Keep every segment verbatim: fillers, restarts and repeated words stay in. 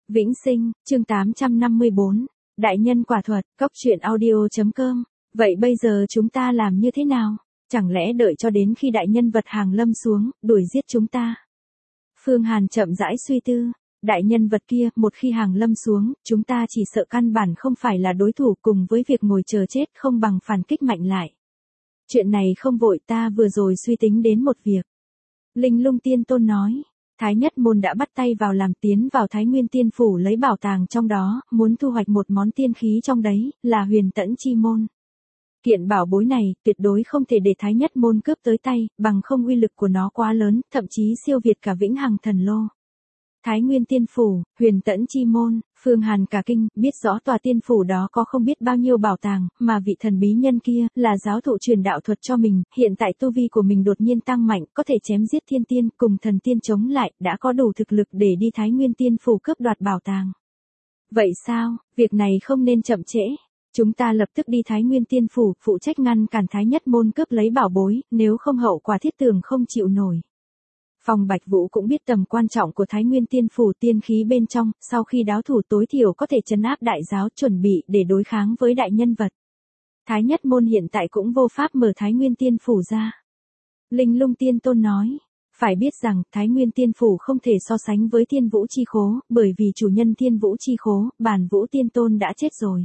Vĩnh Sinh, chương tám trăm năm mươi bốn, Đại nhân quả thuật, cốc truyện audio.com. Vậy bây giờ chúng ta làm như thế nào? Chẳng lẽ đợi cho đến khi đại nhân vật hàng lâm xuống, đuổi giết chúng ta? Phương Hàn chậm rãi suy tư. Đại nhân vật kia, một khi hàng lâm xuống, chúng ta chỉ sợ căn bản không phải là đối thủ, cùng với việc ngồi chờ chết không bằng phản kích mạnh lại. Chuyện này không vội, ta vừa rồi suy tính đến một việc. Linh Lung Tiên Tôn nói. Thái Nhất Môn đã bắt tay vào làm, tiến vào Thái Nguyên Tiên Phủ lấy bảo tàng trong đó, muốn thu hoạch một món tiên khí trong đấy, là Huyền Tẫn Chi Môn. Kiện bảo bối này, tuyệt đối không thể để Thái Nhất Môn cướp tới tay, bằng không uy lực của nó quá lớn, thậm chí siêu việt cả Vĩnh Hằng Thần Lô. Thái Nguyên Tiên Phủ, Huyền Tẫn Chi Môn, Phương Hàn cả kinh, biết rõ tòa tiên phủ đó có không biết bao nhiêu bảo tàng, mà vị thần bí nhân kia, là giáo thụ truyền đạo thuật cho mình, hiện tại tu vi của mình đột nhiên tăng mạnh, có thể chém giết thiên tiên, cùng thần tiên chống lại, đã có đủ thực lực để đi Thái Nguyên Tiên Phủ cướp đoạt bảo tàng. Vậy sao, việc này không nên chậm trễ. Chúng ta lập tức đi Thái Nguyên Tiên Phủ, phụ trách ngăn cản Thái Nhất Môn cướp lấy bảo bối, nếu không hậu quả thiết tưởng không chịu nổi. Phong Bạch Vũ cũng biết tầm quan trọng của Thái Nguyên Tiên Phủ, tiên khí bên trong, sau khi đáo thủ tối thiểu có thể trấn áp đại giáo, chuẩn bị để đối kháng với đại nhân vật. Thái Nhất Môn hiện tại cũng vô pháp mở Thái Nguyên Tiên Phủ ra. Linh Lung Tiên Tôn nói, phải biết rằng Thái Nguyên Tiên Phủ không thể so sánh với Thiên Vũ Chi Khố, bởi vì chủ nhân Thiên Vũ Chi Khố, Bản Vũ Tiên Tôn đã chết rồi.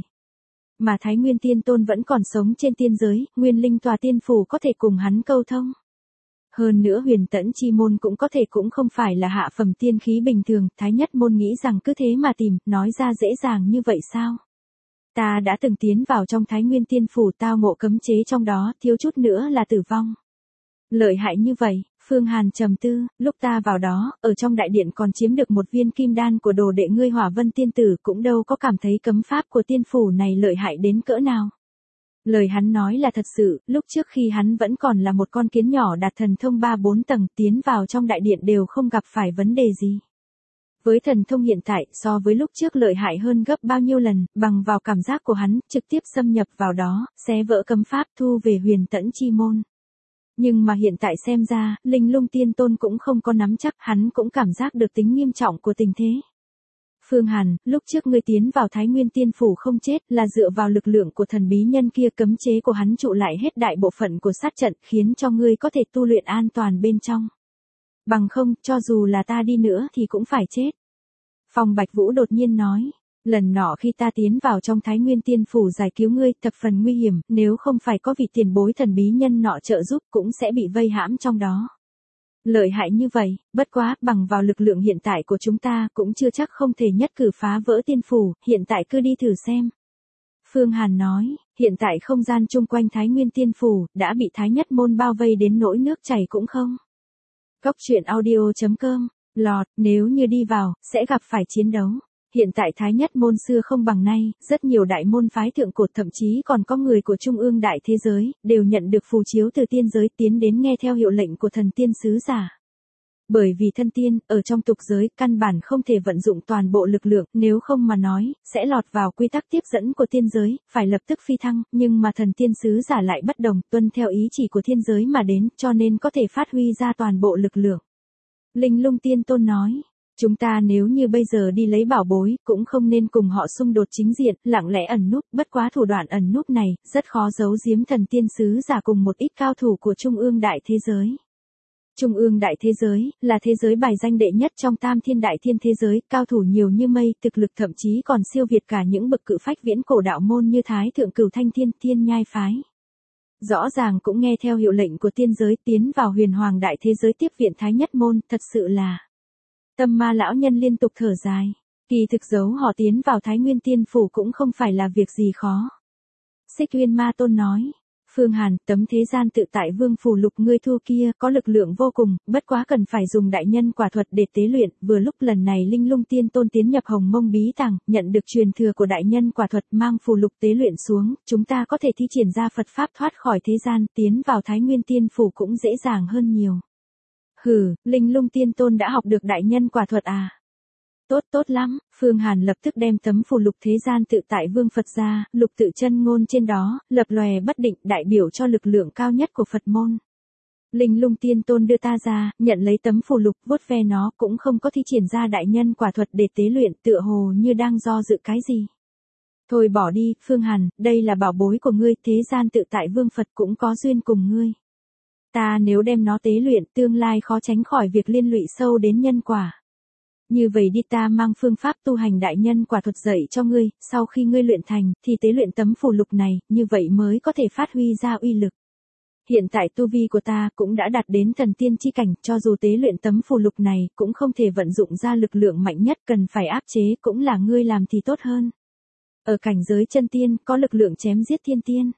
Mà Thái Nguyên Tiên Tôn vẫn còn sống trên tiên giới, Nguyên Linh tòa tiên phủ có thể cùng hắn câu thông. Hơn nữa Huyền Tẫn Chi Môn cũng có thể cũng không phải là hạ phẩm tiên khí bình thường, Thái Nhất Môn nghĩ rằng cứ thế mà tìm, nói ra dễ dàng như vậy sao? Ta đã từng tiến vào trong Thái Nguyên Tiên Phủ, tao ngộ cấm chế trong đó, thiếu chút nữa là tử vong. Lợi hại như vậy, Phương Hàn trầm tư, lúc ta vào đó, ở trong đại điện còn chiếm được một viên kim đan của đồ đệ ngươi Hỏa Vân Tiên Tử, cũng đâu có cảm thấy cấm pháp của tiên phủ này lợi hại đến cỡ nào. Lời hắn nói là thật sự, lúc trước khi hắn vẫn còn là một con kiến nhỏ đạt thần thông ba bốn tầng, tiến vào trong đại điện đều không gặp phải vấn đề gì. Với thần thông hiện tại, so với lúc trước lợi hại hơn gấp bao nhiêu lần, bằng vào cảm giác của hắn, trực tiếp xâm nhập vào đó, xé vỡ cấm pháp, thu về Huyền Tẫn Chi Môn. Nhưng mà hiện tại xem ra, Linh Lung Tiên Tôn cũng không có nắm chắc, hắn cũng cảm giác được tính nghiêm trọng của tình thế. Phương Hàn, lúc trước ngươi tiến vào Thái Nguyên Tiên Phủ không chết, là dựa vào lực lượng của thần bí nhân kia, cấm chế của hắn trụ lại hết đại bộ phận của sát trận, khiến cho ngươi có thể tu luyện an toàn bên trong. Bằng không, cho dù là ta đi nữa thì cũng phải chết. Phong Bạch Vũ đột nhiên nói. Lần nọ khi ta tiến vào trong Thái Nguyên Tiên Phủ giải cứu ngươi, thập phần nguy hiểm, nếu không phải có vị tiền bối thần bí nhân nọ trợ giúp cũng sẽ bị vây hãm trong đó. Lợi hại như vậy, bất quá, bằng vào lực lượng hiện tại của chúng ta cũng chưa chắc không thể nhất cử phá vỡ tiên phủ, hiện tại cứ đi thử xem. Phương Hàn nói, hiện tại không gian chung quanh Thái Nguyên Tiên Phủ, đã bị Thái Nhất Môn bao vây đến nỗi nước chảy cũng không. Cốc truyện audio.com, lọt, nếu như đi vào, sẽ gặp phải chiến đấu. Hiện tại Thái Nhất Môn xưa không bằng nay, rất nhiều đại môn phái thượng cổ, thậm chí còn có người của Trung ương đại thế giới, đều nhận được phù chiếu từ tiên giới tiến đến nghe theo hiệu lệnh của thần tiên sứ giả. Bởi vì thân tiên, ở trong tục giới, căn bản không thể vận dụng toàn bộ lực lượng, nếu không mà nói, sẽ lọt vào quy tắc tiếp dẫn của tiên giới, phải lập tức phi thăng, nhưng mà thần tiên sứ giả lại bất đồng, tuân theo ý chỉ của thiên giới mà đến, cho nên có thể phát huy ra toàn bộ lực lượng. Linh Lung Tiên Tôn nói. Chúng ta nếu như bây giờ đi lấy bảo bối, cũng không nên cùng họ xung đột chính diện, lặng lẽ ẩn núp, bất quá thủ đoạn ẩn núp này, rất khó giấu giếm thần tiên sứ giả cùng một ít cao thủ của Trung ương đại thế giới. Trung ương đại thế giới, là thế giới bài danh đệ nhất trong tam thiên đại thiên thế giới, cao thủ nhiều như mây, thực lực thậm chí còn siêu việt cả những bậc cự phách viễn cổ đạo môn như Thái Thượng Cửu Thanh Thiên, Thiên Nhai Phái. Rõ ràng cũng nghe theo hiệu lệnh của tiên giới, tiến vào huyền hoàng đại thế giới tiếp viện Thái Nhất Môn, thật sự là... Tâm Ma lão nhân liên tục thở dài. Kỳ thực giấu họ tiến vào Thái Nguyên Tiên Phủ cũng không phải là việc gì khó. Xích Uyên Ma Tôn nói. Phương Hàn, tấm thế gian tự tại vương phù lục ngươi thu kia, có lực lượng vô cùng, bất quá cần phải dùng đại nhân quả thuật để tế luyện, vừa lúc lần này Linh Lung Tiên Tôn tiến nhập Hồng Mông Bí Tàng, nhận được truyền thừa của đại nhân quả thuật, mang phù lục tế luyện xuống, chúng ta có thể thi triển ra Phật Pháp thoát khỏi thế gian, tiến vào Thái Nguyên Tiên Phủ cũng dễ dàng hơn nhiều. Hừ, Linh Lung Tiên Tôn đã học được đại nhân quả thuật à? Tốt tốt lắm, Phương Hàn lập tức đem tấm phù lục thế gian tự tại vương Phật ra, lục tự chân ngôn trên đó, lập lòe bất định, đại biểu cho lực lượng cao nhất của Phật môn. Linh Lung Tiên Tôn đưa ta ra, nhận lấy tấm phù lục, vuốt ve nó, cũng không có thi triển ra đại nhân quả thuật để tế luyện, tựa hồ như đang do dự cái gì. Thôi bỏ đi, Phương Hàn, đây là bảo bối của ngươi, thế gian tự tại Vương Phật cũng có duyên cùng ngươi. Ta nếu đem nó tế luyện, tương lai khó tránh khỏi việc liên lụy sâu đến nhân quả. Như vậy đi, ta mang phương pháp tu hành đại nhân quả thuật dạy cho ngươi, sau khi ngươi luyện thành, thì tế luyện tấm phù lục này, như vậy mới có thể phát huy ra uy lực. Hiện tại tu vi của ta cũng đã đạt đến thần tiên chi cảnh, cho dù tế luyện tấm phù lục này, cũng không thể vận dụng ra lực lượng mạnh nhất, cần phải áp chế, cũng là ngươi làm thì tốt hơn. Ở cảnh giới chân tiên, có lực lượng chém giết thiên tiên.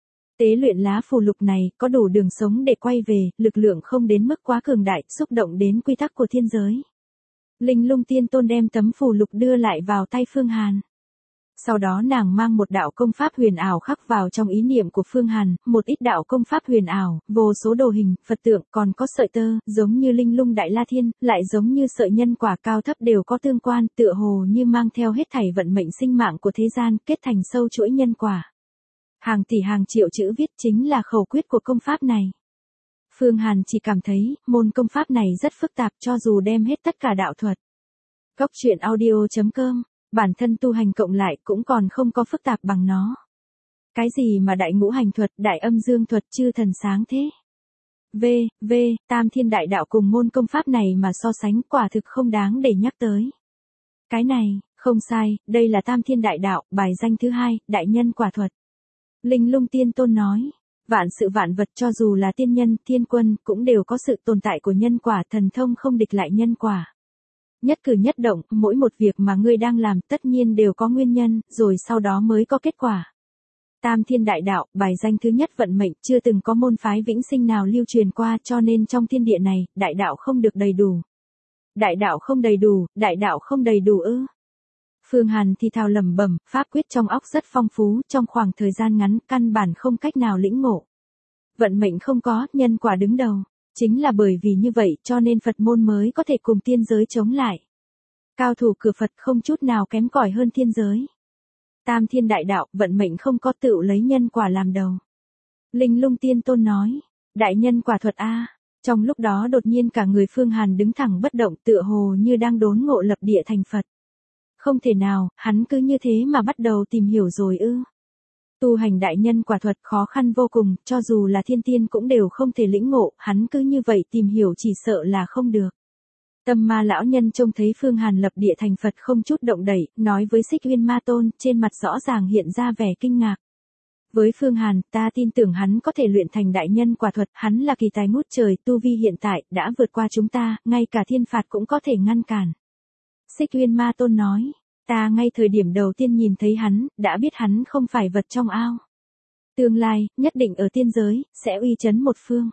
Tế luyện lá phù lục này, có đủ đường sống để quay về, lực lượng không đến mức quá cường đại, xúc động đến quy tắc của thiên giới. Linh Lung Tiên Tôn đem tấm phù lục đưa lại vào tay Phương Hàn. Sau đó nàng mang một đạo công pháp huyền ảo khắc vào trong ý niệm của Phương Hàn, một ít đạo công pháp huyền ảo, vô số đồ hình, Phật tượng, còn có sợi tơ, giống như linh lung đại la thiên, lại giống như sợi nhân quả cao thấp đều có tương quan, tựa hồ như mang theo hết thảy vận mệnh sinh mạng của thế gian, kết thành sâu chuỗi nhân quả. Hàng tỷ hàng triệu chữ viết chính là khẩu quyết của công pháp này. Phương Hàn chỉ cảm thấy, môn công pháp này rất phức tạp, cho dù đem hết tất cả đạo thuật. Cốc truyện audio chấm com, bản thân tu hành cộng lại cũng còn không có phức tạp bằng nó. Cái gì mà đại ngũ hành thuật, đại âm dương thuật, chư thần sáng thế? V, V, tam thiên đại đạo cùng môn công pháp này mà so sánh, quả thực không đáng để nhắc tới. Cái này, không sai, đây là tam thiên đại đạo, bài danh thứ hai, đại nhân quả thuật. Linh Lung Tiên Tôn nói. Vạn sự vạn vật, cho dù là tiên nhân, thiên quân, cũng đều có sự tồn tại của nhân quả, thần thông không địch lại nhân quả. Nhất cử nhất động, mỗi một việc mà ngươi đang làm, tất nhiên đều có nguyên nhân, rồi sau đó mới có kết quả. Tam thiên đại đạo, bài danh thứ nhất vận mệnh, chưa từng có môn phái vĩnh sinh nào lưu truyền qua, cho nên trong thiên địa này, đại đạo không được đầy đủ. Đại đạo không đầy đủ, đại đạo không đầy đủ ư? Phương Hàn thì thào lẩm bẩm, pháp quyết trong óc rất phong phú, trong khoảng thời gian ngắn, căn bản không cách nào lĩnh ngộ. Vận mệnh không có, nhân quả đứng đầu. Chính là bởi vì như vậy, cho nên Phật môn mới có thể cùng tiên giới chống lại. Cao thủ cửa Phật không chút nào kém cỏi hơn thiên giới. Tam thiên đại đạo, vận mệnh không có, tự lấy nhân quả làm đầu. Linh Lung Tiên Tôn nói, đại nhân quả thuật a. Trong lúc đó đột nhiên cả người Phương Hàn đứng thẳng bất động, tựa hồ như đang đốn ngộ lập địa thành Phật. Không thể nào, hắn cứ như thế mà bắt đầu tìm hiểu rồi ư? Tu hành đại nhân quả thuật khó khăn vô cùng, cho dù là thiên tiên cũng đều không thể lĩnh ngộ, hắn cứ như vậy tìm hiểu chỉ sợ là không được. Tâm ma lão nhân trông thấy Phương Hàn lập địa thành Phật không chút động đậy, nói với Xích Uyên Ma Tôn, trên mặt rõ ràng hiện ra vẻ kinh ngạc. Với Phương Hàn, ta tin tưởng hắn có thể luyện thành đại nhân quả thuật, hắn là kỳ tài ngút trời, tu vi hiện tại, đã vượt qua chúng ta, ngay cả thiên phạt cũng có thể ngăn cản. Xích Uyên Ma Tôn nói, ta ngay thời điểm đầu tiên nhìn thấy hắn, đã biết hắn không phải vật trong ao. Tương lai, nhất định ở tiên giới, sẽ uy chấn một phương.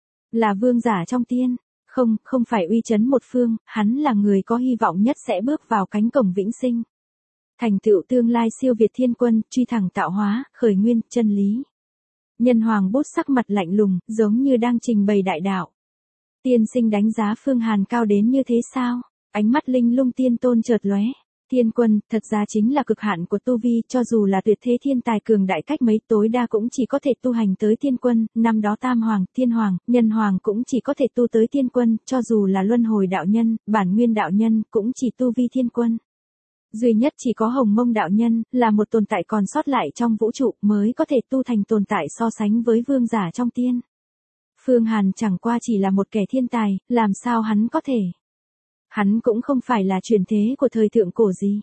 Là vương giả trong tiên. Không, không phải uy chấn một phương, hắn là người có hy vọng nhất sẽ bước vào cánh cổng vĩnh sinh. Thành tựu tương lai siêu việt thiên quân, truy thẳng tạo hóa, khởi nguyên, chân lý. Nhân Hoàng Bút sắc mặt lạnh lùng, giống như đang trình bày đại đạo. Tiên sinh đánh giá Phương Hàn cao đến như thế sao? Ánh mắt Linh Lung Tiên Tôn chợt lóe. Thiên quân, thật ra chính là cực hạn của tu vi, cho dù là tuyệt thế thiên tài cường đại cách mấy, tối đa cũng chỉ có thể tu hành tới thiên quân, năm đó Tam Hoàng, Thiên Hoàng, Nhân Hoàng cũng chỉ có thể tu tới thiên quân, cho dù là luân hồi đạo nhân, bản nguyên đạo nhân, cũng chỉ tu vi thiên quân. Duy nhất chỉ có Hồng Mông đạo nhân, là một tồn tại còn sót lại trong vũ trụ, mới có thể tu thành tồn tại so sánh với vương giả trong tiên. Phương Hàn chẳng qua chỉ là một kẻ thiên tài, làm sao hắn có thể... Hắn cũng không phải là truyền thế của thời thượng cổ gì.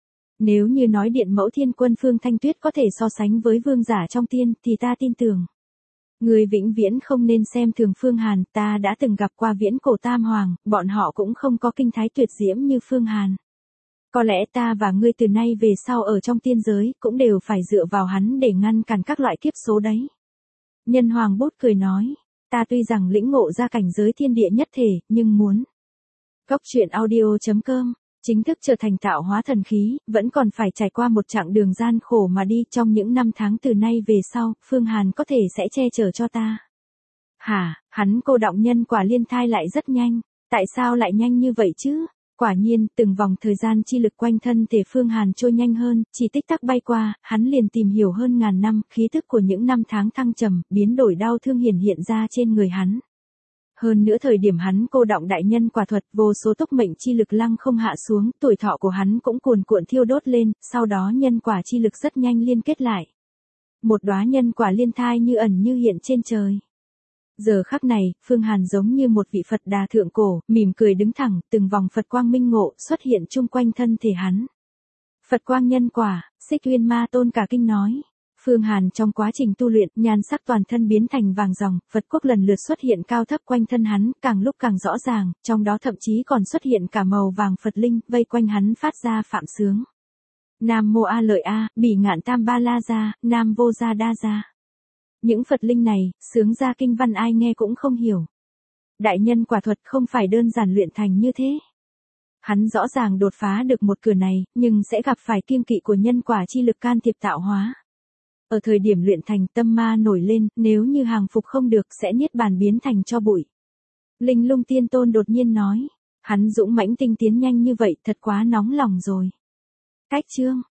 Nếu như nói điện mẫu thiên quân Phương Thanh Tuyết có thể so sánh với vương giả trong tiên, thì ta tin tưởng. Người vĩnh viễn không nên xem thường Phương Hàn, ta đã từng gặp qua viễn cổ Tam Hoàng, bọn họ cũng không có kinh thái tuyệt diễm như Phương Hàn. Có lẽ ta và ngươi từ nay về sau ở trong tiên giới, cũng đều phải dựa vào hắn để ngăn cản các loại kiếp số đấy. Nhân Hoàng Bút cười nói, ta tuy rằng lĩnh ngộ ra cảnh giới thiên địa nhất thể, nhưng muốn... Cốc truyện audio chấm com, chính thức trở thành tạo hóa thần khí, vẫn còn phải trải qua một chặng đường gian khổ mà đi. Trong những năm tháng từ nay về sau, Phương Hàn có thể sẽ che chở cho ta. Hả, hắn cô đọng nhân quả liên thai lại rất nhanh, tại sao lại nhanh như vậy chứ? Quả nhiên, từng vòng thời gian chi lực quanh thân thể Phương Hàn trôi nhanh hơn, chỉ tích tắc bay qua, hắn liền tìm hiểu hơn ngàn năm, khí thức của những năm tháng thăng trầm, biến đổi đau thương hiển hiện ra trên người hắn. Hơn nữa thời điểm hắn cô động đại nhân quả thuật, vô số túc mệnh chi lực lăng không hạ xuống, tuổi thọ của hắn cũng cuồn cuộn thiêu đốt lên, sau đó nhân quả chi lực rất nhanh liên kết lại. Một đóa nhân quả liên thai như ẩn như hiện trên trời. Giờ khắc này, Phương Hàn giống như một vị Phật đà thượng cổ, mỉm cười đứng thẳng, từng vòng Phật quang minh ngộ xuất hiện chung quanh thân thể hắn. Phật quang nhân quả, Xích Uyên Ma Tôn cả kinh nói. Phương Hàn trong quá trình tu luyện, nhan sắc toàn thân biến thành vàng ròng, Phật quốc lần lượt xuất hiện cao thấp quanh thân hắn, càng lúc càng rõ ràng, trong đó thậm chí còn xuất hiện cả màu vàng Phật linh, vây quanh hắn phát ra phạm sướng. Nam Mô A Lợi A, Bỉ Ngạn Tam Ba La Gia, Nam Vô Gia Đa Gia. Những Phật linh này, sướng ra kinh văn ai nghe cũng không hiểu. Đại nhân quả thuật không phải đơn giản luyện thành như thế. Hắn rõ ràng đột phá được một cửa này, nhưng sẽ gặp phải kiêng kỵ của nhân quả chi lực can thiệp tạo hóa. Ở thời điểm luyện thành, tâm ma nổi lên, nếu như hàng phục không được sẽ niết bàn biến thành cho bụi. Linh Lung Tiên Tôn đột nhiên nói, hắn dũng mãnh tinh tiến nhanh như vậy thật quá nóng lòng rồi. Cách chương